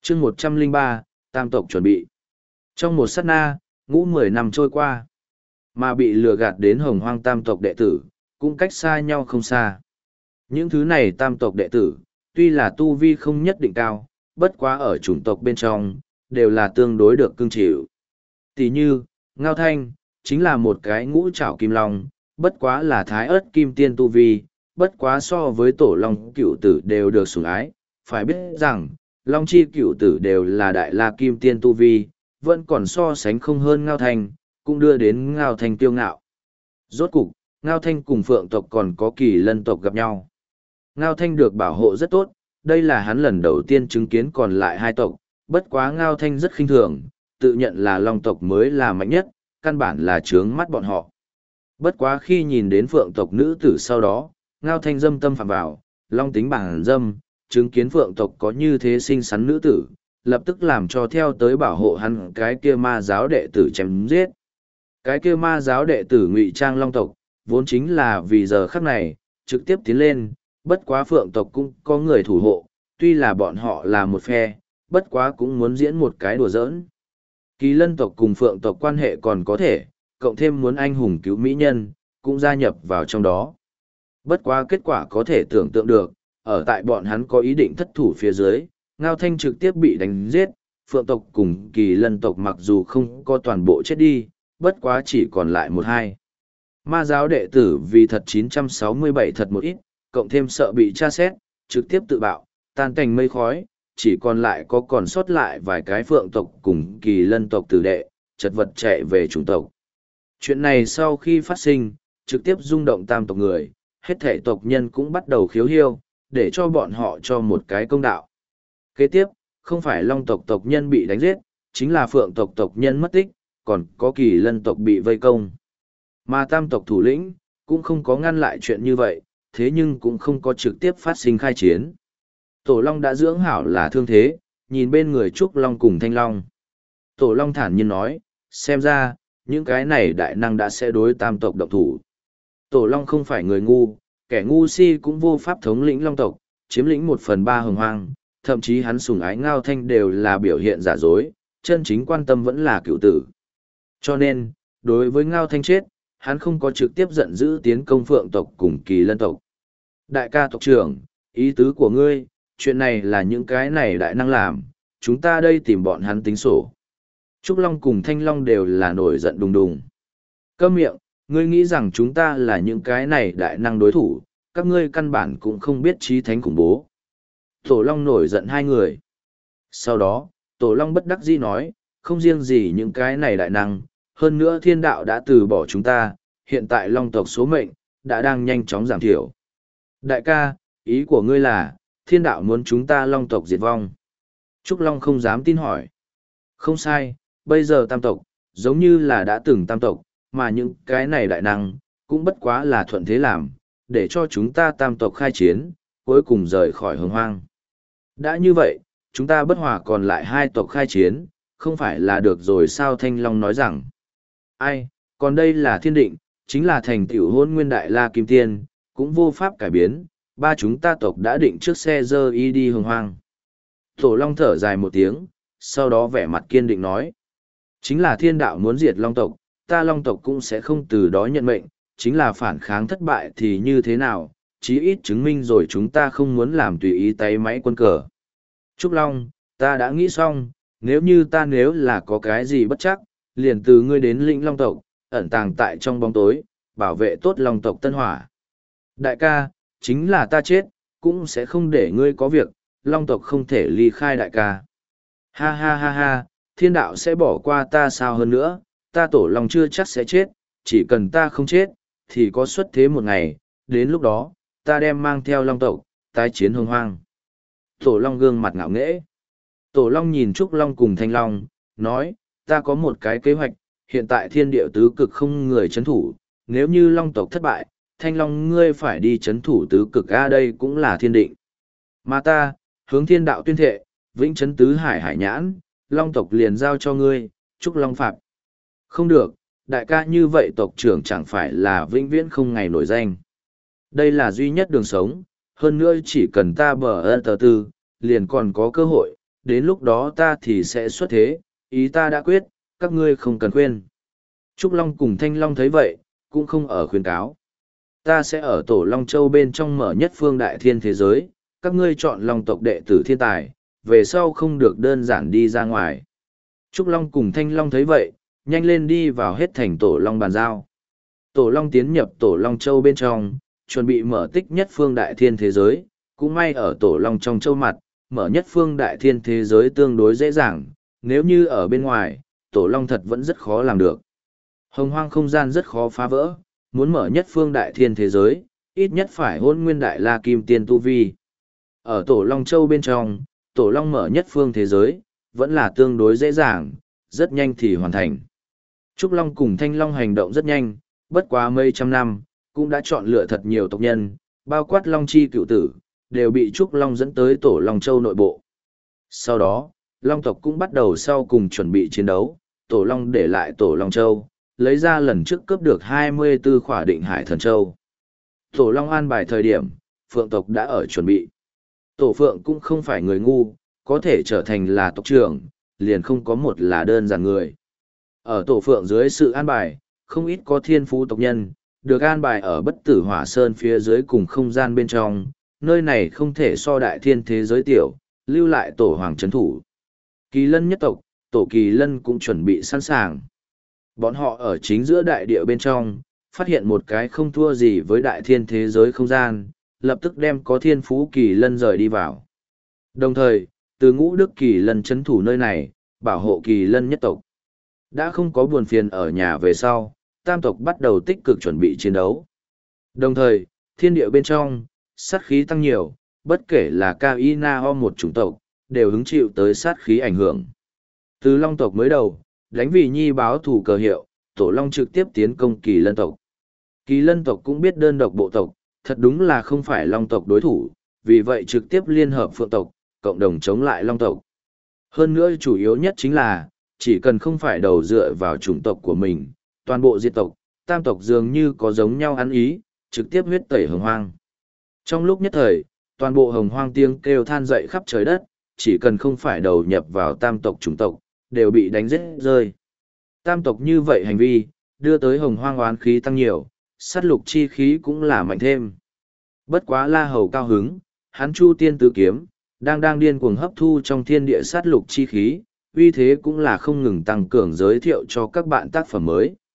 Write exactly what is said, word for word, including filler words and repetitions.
chương một trăm lẻ ba, tam tộc chuẩn bị. Trong một sát na, ngũ mười năm trôi qua, mà bị lừa gạt đến hồng hoang tam tộc đệ tử, cũng cách xa nhau không xa. Những thứ này tam tộc đệ tử, tuy là tu vi không nhất định cao, bất quá ở chủng tộc bên trong, đều là tương đối được cưng chịu. Tỷ như, Ngao Thanh, chính là một cái ngũ trảo kim long, bất quá là thái ớt kim tiên tu vi, bất quá so với tổ long cựu tử đều được sủng ái. Phải biết rằng, long chi cựu tử đều là đại la kim tiên tu vi, vẫn còn so sánh không hơn Ngao Thanh, cũng đưa đến Ngao Thanh kiêu ngạo. Rốt cục, Ngao Thanh cùng Phượng tộc còn có Kỳ Lân tộc gặp nhau. Ngao Thanh được bảo hộ rất tốt, đây là hắn lần đầu tiên chứng kiến còn lại hai tộc, bất quá Ngao Thanh rất khinh thường, tự nhận là Long tộc mới là mạnh nhất, căn bản là trướng mắt bọn họ. Bất quá khi nhìn đến Phượng tộc nữ tử sau đó, Ngao Thanh dâm tâm phạm vào, Long tính bản dâm, chứng kiến Phượng tộc có như thế xinh xắn nữ tử, lập tức làm cho theo tới bảo hộ hắn cái kia ma giáo đệ tử chém giết. Cái kia ma giáo đệ tử ngụy trang Long tộc, vốn chính là vì giờ khắc này, trực tiếp tiến lên, bất quá Phượng tộc cũng có người thủ hộ, tuy là bọn họ là một phe, bất quá cũng muốn diễn một cái đùa giỡn. Kỳ Lân tộc cùng Phượng tộc quan hệ còn có thể, cộng thêm muốn anh hùng cứu mỹ nhân, cũng gia nhập vào trong đó. Bất quá kết quả có thể tưởng tượng được, ở tại bọn hắn có ý định thất thủ phía dưới, Ngao Thanh trực tiếp bị đánh giết, Phượng tộc cùng Kỳ Lân tộc mặc dù không có toàn bộ chết đi, bất quá chỉ còn lại một hai. Ma giáo đệ tử vì thật chín trăm sáu mươi bảy thật một ít, cộng thêm sợ bị tra xét, trực tiếp tự bạo, tan thành mây khói, chỉ còn lại có còn sót lại vài cái Phượng tộc cùng Kỳ Lân tộc tử đệ, chật vật chạy về chủng tộc. Chuyện này sau khi phát sinh, trực tiếp rung động tam tộc người, hết thể tộc nhân cũng bắt đầu khiếu hiêu, để cho bọn họ cho một cái công đạo. Kế tiếp, không phải Long tộc tộc nhân bị đánh giết, chính là Phượng tộc tộc nhân mất tích, còn có Kỳ Lân tộc bị vây công. Mà tam tộc thủ lĩnh, cũng không có ngăn lại chuyện như vậy, thế nhưng cũng không có trực tiếp phát sinh khai chiến. Tổ Long đã dưỡng hảo là thương thế, nhìn bên người Trúc Long cùng Thanh Long. Tổ Long thản nhiên nói, xem ra, những cái này đại năng đã sẽ đối tam tộc động thủ. Tổ Long không phải người ngu, kẻ ngu si cũng vô pháp thống lĩnh Long tộc, chiếm lĩnh một phần ba hồng hoang, thậm chí hắn sủng ái Ngao Thanh đều là biểu hiện giả dối, chân chính quan tâm vẫn là cựu tử. Cho nên, đối với Ngao Thanh chết, hắn không có trực tiếp giận dữ tiến công Phượng tộc cùng Kỳ Lân tộc. Đại ca tộc trưởng, ý tứ của ngươi, chuyện này là những cái này đại năng làm, chúng ta đây tìm bọn hắn tính sổ. Trúc Long cùng Thanh Long đều là nổi giận đùng đùng. Câm miệng, ngươi nghĩ rằng chúng ta là những cái này đại năng đối thủ, các ngươi căn bản cũng không biết trí thánh khủng bố. Tổ Long nổi giận hai người. Sau đó, Tổ Long bất đắc dĩ nói, không riêng gì những cái này đại năng, hơn nữa thiên đạo đã từ bỏ chúng ta, hiện tại Long tộc số mệnh, đã đang nhanh chóng giảm thiểu. Đại ca, ý của ngươi là, thiên đạo muốn chúng ta Long tộc diệt vong. Trúc Long không dám tin hỏi. Không sai, bây giờ tam tộc, giống như là đã từng tam tộc, mà những cái này đại năng, cũng bất quá là thuận thế làm, để cho chúng ta tam tộc khai chiến, cuối cùng rời khỏi hồng hoang. Đã như vậy, chúng ta bất hòa còn lại hai tộc khai chiến, không phải là được rồi sao? Thanh Long nói rằng, ai, còn đây là thiên định, chính là thành tựu hôn nguyên đại la kim tiên, cũng vô pháp cải biến, ba chúng ta tộc đã định trước xe dơ y đi hồng hoang. Tổ Long thở dài một tiếng, sau đó vẻ mặt kiên định nói, chính là thiên đạo muốn diệt Long tộc, ta Long tộc cũng sẽ không từ đó nhận mệnh, chính là phản kháng thất bại thì như thế nào, chí ít chứng minh rồi chúng ta không muốn làm tùy ý tay máy quân cờ. Trúc Long, ta đã nghĩ xong, nếu như ta nếu là có cái gì bất chắc, liền từ ngươi đến lĩnh Long tộc, ẩn tàng tại trong bóng tối, bảo vệ tốt Long tộc Tân Hỏa. Đại ca, chính là ta chết, cũng sẽ không để ngươi có việc, Long tộc không thể ly khai đại ca. Ha ha ha ha, thiên đạo sẽ bỏ qua ta sao hơn nữa, ta Tổ Long chưa chắc sẽ chết, chỉ cần ta không chết, thì có xuất thế một ngày, đến lúc đó, ta đem mang theo Long tộc, tái chiến hồng hoang. Tổ Long gương mặt ngạo nghễ. Tổ Long nhìn Trúc Long cùng Thanh Long, nói, ta có một cái kế hoạch, hiện tại thiên địa tứ cực không người chấn thủ, nếu như Long tộc thất bại, Thanh Long ngươi phải đi chấn thủ tứ cực a, đây cũng là thiên định. Mà ta, hướng thiên đạo tuyên thệ, vĩnh chấn tứ hải hải nhãn, Long tộc liền giao cho ngươi, Trúc Long Phạt. Không được, đại ca như vậy tộc trưởng chẳng phải là vĩnh viễn không ngày nổi danh. Đây là duy nhất đường sống, hơn nữa chỉ cần ta bờ ơn tờ tư, liền còn có cơ hội, đến lúc đó ta thì sẽ xuất thế, ý ta đã quyết, các ngươi không cần khuyên. Trúc Long cùng Thanh Long thấy vậy, cũng không ở khuyên cáo. Ta sẽ ở Tổ Long Châu bên trong mở nhất phương đại thiên thế giới, các ngươi chọn Long tộc đệ tử thiên tài, về sau không được đơn giản đi ra ngoài. Trúc Long cùng Thanh Long thấy vậy, nhanh lên đi vào hết thành Tổ Long bàn giao. Tổ Long tiến nhập Tổ Long Châu bên trong, chuẩn bị mở tích nhất phương đại thiên thế giới, cũng may ở Tổ Long trong châu mặt, mở nhất phương đại thiên thế giới tương đối dễ dàng, nếu như ở bên ngoài, Tổ Long thật vẫn rất khó làm được. Hồng hoang không gian rất khó phá vỡ, muốn mở nhất phương đại thiên thế giới, ít nhất phải hôn nguyên đại la kim tiên tu vi. Ở Tổ Long Châu bên trong, Tổ Long mở nhất phương thế giới, vẫn là tương đối dễ dàng, rất nhanh thì hoàn thành. Trúc Long cùng Thanh Long hành động rất nhanh, bất quá mấy trăm năm, cũng đã chọn lựa thật nhiều tộc nhân, bao quát Long Chi cựu tử, đều bị Trúc Long dẫn tới Tổ Long Châu nội bộ. Sau đó, Long tộc cũng bắt đầu sau cùng chuẩn bị chiến đấu, Tổ Long để lại Tổ Long Châu, lấy ra lần trước cướp được hai mươi tư khỏa định hải thần châu. Tổ Long an bài thời điểm, Phượng tộc đã ở chuẩn bị. Tổ Phượng cũng không phải người ngu, có thể trở thành là tộc trưởng, liền không có một là đơn giản người. Ở Tổ Phượng dưới sự an bài, không ít có thiên phú tộc nhân, được an bài ở bất tử hỏa sơn phía dưới cùng không gian bên trong, nơi này không thể so đại thiên thế giới tiểu, lưu lại Tổ Hoàng trấn thủ. Kỳ Lân nhất tộc, Tổ Kỳ Lân cũng chuẩn bị sẵn sàng. Bọn họ ở chính giữa đại địa bên trong, phát hiện một cái không thua gì với đại thiên thế giới không gian, lập tức đem có thiên phú Kỳ Lân rời đi vào. Đồng thời, từ ngũ đức Kỳ Lân trấn thủ nơi này, bảo hộ Kỳ Lân nhất tộc. Đã không có buồn phiền ở nhà về sau, tam tộc bắt đầu tích cực chuẩn bị chiến đấu. Đồng thời, thiên địa bên trong, sát khí tăng nhiều, bất kể là Cao Y Na Ho một chủng tộc, đều hứng chịu tới sát khí ảnh hưởng. Từ Long tộc mới đầu, đánh vì nhi báo thủ cờ hiệu, Tổ Long trực tiếp tiến công Kỳ Lân tộc. Kỳ Lân tộc cũng biết đơn độc bộ tộc, thật đúng là không phải Long tộc đối thủ, vì vậy trực tiếp liên hợp Phượng tộc, cộng đồng chống lại Long tộc. Hơn nữa chủ yếu nhất chính là, chỉ cần không phải đầu dựa vào chủng tộc của mình, toàn bộ diệt tộc, tam tộc dường như có giống nhau ăn ý, trực tiếp huyết tẩy hồng hoang. Trong lúc nhất thời, toàn bộ hồng hoang tiếng kêu than dậy khắp trời đất, chỉ cần không phải đầu nhập vào tam tộc chủng tộc, đều bị đánh giết rơi. Tam tộc như vậy hành vi, đưa tới hồng hoang oán khí tăng nhiều, sát lục chi khí cũng là mạnh thêm. Bất quá La Hầu cao hứng, hắn Chu Tiên Tứ Kiếm, đang đang điên cuồng hấp thu trong thiên địa sát lục chi khí, uy thế cũng là không ngừng tăng cường giới thiệu cho các bạn tác phẩm mới.